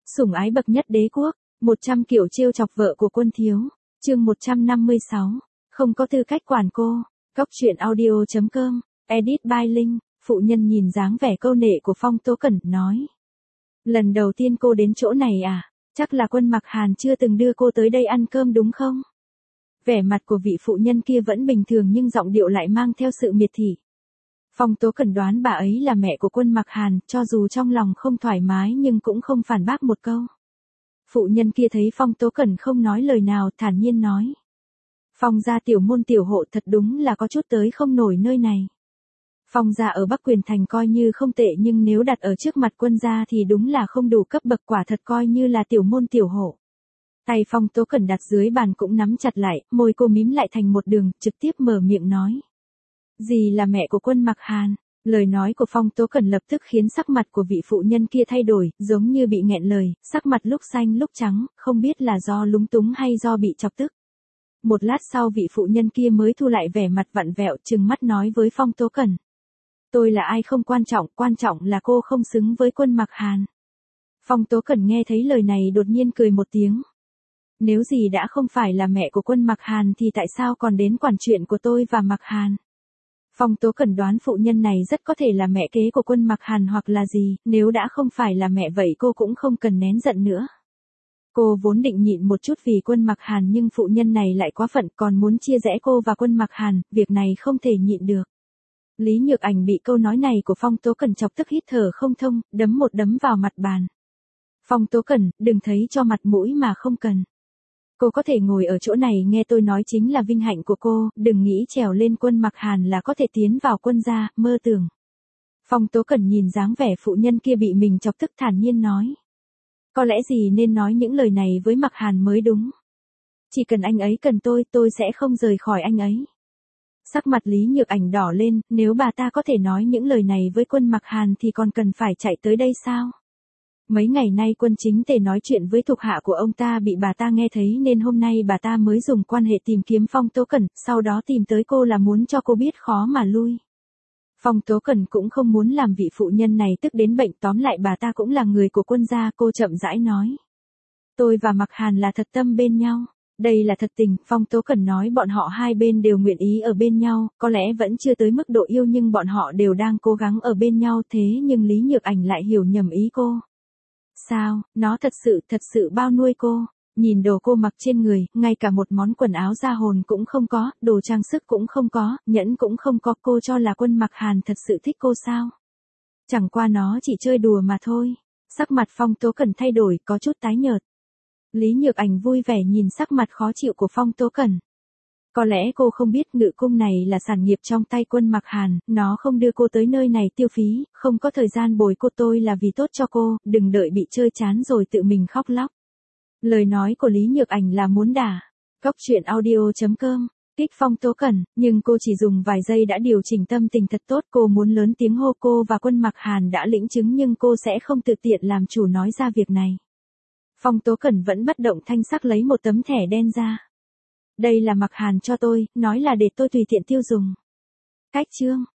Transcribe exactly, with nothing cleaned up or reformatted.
Sủng ái bậc nhất đế quốc, một trăm kiểu trêu chọc vợ của quân thiếu, chương một trăm năm mươi sáu, không có tư cách quản cô, cóc truyện audio chấm com, edit by Linh, phụ nhân nhìn dáng vẻ câu nệ của Phong Tố Cẩn, nói. Lần đầu tiên cô đến chỗ này à, chắc là Quân Mặc Hàn chưa từng đưa cô tới đây ăn cơm đúng không? Vẻ mặt của vị phụ nhân kia vẫn bình thường nhưng giọng điệu lại mang theo sự miệt thị. Phong Tố Cẩn đoán bà ấy là mẹ của Quân Mặc Hàn, cho dù trong lòng không thoải mái nhưng cũng không phản bác một câu. Phụ nhân kia thấy Phong Tố Cẩn không nói lời nào, thản nhiên nói. Phong gia tiểu môn tiểu hộ thật đúng là có chút tới không nổi nơi này. Phong gia ở Bắc Quyền Thành coi như không tệ nhưng nếu đặt ở trước mặt Quân gia thì đúng là không đủ cấp bậc, quả thật coi như là tiểu môn tiểu hộ. Tay Phong Tố Cẩn đặt dưới bàn cũng nắm chặt lại, môi cô mím lại thành một đường, trực tiếp mở miệng nói. Dì là mẹ của Quân Mặc Hàn. Lời nói của Phong Tố Cẩn lập tức khiến sắc mặt của vị phụ nhân kia thay đổi, giống như bị nghẹn lời, sắc mặt lúc xanh lúc trắng, không biết là do lúng túng hay do bị chọc tức. Một lát sau vị phụ nhân kia mới thu lại vẻ mặt vặn vẹo, trừng mắt nói với Phong Tố Cẩn. Tôi là ai không quan trọng, quan trọng là cô không xứng với Quân Mặc Hàn. Phong Tố Cẩn nghe thấy lời này đột nhiên cười một tiếng. Nếu dì đã không phải là mẹ của Quân Mặc Hàn thì tại sao còn đến quản chuyện của tôi và Mặc Hàn? Phong Tố Cẩn đoán phụ nhân này rất có thể là mẹ kế của Quân Mặc Hàn hoặc là gì, nếu đã không phải là mẹ vậy cô cũng không cần nén giận nữa. Cô vốn định nhịn một chút vì Quân Mặc Hàn nhưng phụ nhân này lại quá phận, còn muốn chia rẽ cô và Quân Mặc Hàn, việc này không thể nhịn được. Lý Nhược Ảnh bị câu nói này của Phong Tố Cẩn chọc tức hít thở không thông, đấm một đấm vào mặt bàn. Phong Tố Cẩn, đừng thấy cho mặt mũi mà không cần. Cô có thể ngồi ở chỗ này nghe tôi nói chính là vinh hạnh của cô, đừng nghĩ trèo lên Quân Mặc Hàn là có thể tiến vào Quân gia, mơ tưởng. Phong Tố Cẩn nhìn dáng vẻ phụ nhân kia bị mình chọc tức thản nhiên nói. Có lẽ gì nên nói những lời này với Mặc Hàn mới đúng. Chỉ cần anh ấy cần tôi, tôi sẽ không rời khỏi anh ấy. Sắc mặt Lý Nhược Ảnh đỏ lên, nếu bà ta có thể nói những lời này với Quân Mặc Hàn thì còn cần phải chạy tới đây sao? Mấy ngày nay Quân Chính Tề nói chuyện với thuộc hạ của ông ta bị bà ta nghe thấy nên hôm nay bà ta mới dùng quan hệ tìm kiếm Phong Tố Cẩn, sau đó tìm tới cô là muốn cho cô biết khó mà lui. Phong Tố Cẩn cũng không muốn làm vị phụ nhân này tức đến bệnh, tóm lại bà ta cũng là người của Quân gia, cô chậm rãi nói. Tôi và Mặc Hàn là thật tâm bên nhau. Đây là thật tình, Phong Tố Cẩn nói bọn họ hai bên đều nguyện ý ở bên nhau, có lẽ vẫn chưa tới mức độ yêu nhưng bọn họ đều đang cố gắng ở bên nhau, thế nhưng Lý Nhược Ảnh lại hiểu nhầm ý cô. Sao, nó thật sự, thật sự bao nuôi cô, nhìn đồ cô mặc trên người, ngay cả một món quần áo da hồn cũng không có, đồ trang sức cũng không có, nhẫn cũng không có, cô cho là Quân Mặc Hàn thật sự thích cô sao? Chẳng qua nó chỉ chơi đùa mà thôi. Sắc mặt Phong Tố Cẩn thay đổi, có chút tái nhợt. Lý Nhược Ảnh vui vẻ nhìn sắc mặt khó chịu của Phong Tố Cẩn. Có lẽ cô không biết ngự cung này là sản nghiệp trong tay Quân Mặc Hàn, nó không đưa cô tới nơi này tiêu phí, không có thời gian bồi cô, tôi là vì tốt cho cô, đừng đợi bị chơi chán rồi tự mình khóc lóc. Lời nói của Lý Nhược Ảnh là muốn đả. Cóc truyện audio chấm com, kích Phong Tố Cẩn, nhưng cô chỉ dùng vài giây đã điều chỉnh tâm tình thật tốt, cô muốn lớn tiếng hô cô và Quân Mặc Hàn đã lĩnh chứng nhưng cô sẽ không tự tiện làm chủ nói ra việc này. Phong Tố Cẩn vẫn bất động thanh sắc lấy một tấm thẻ đen ra. Đây là Mặc Hàn cho tôi, nói là để tôi tùy tiện tiêu dùng. Cách chương.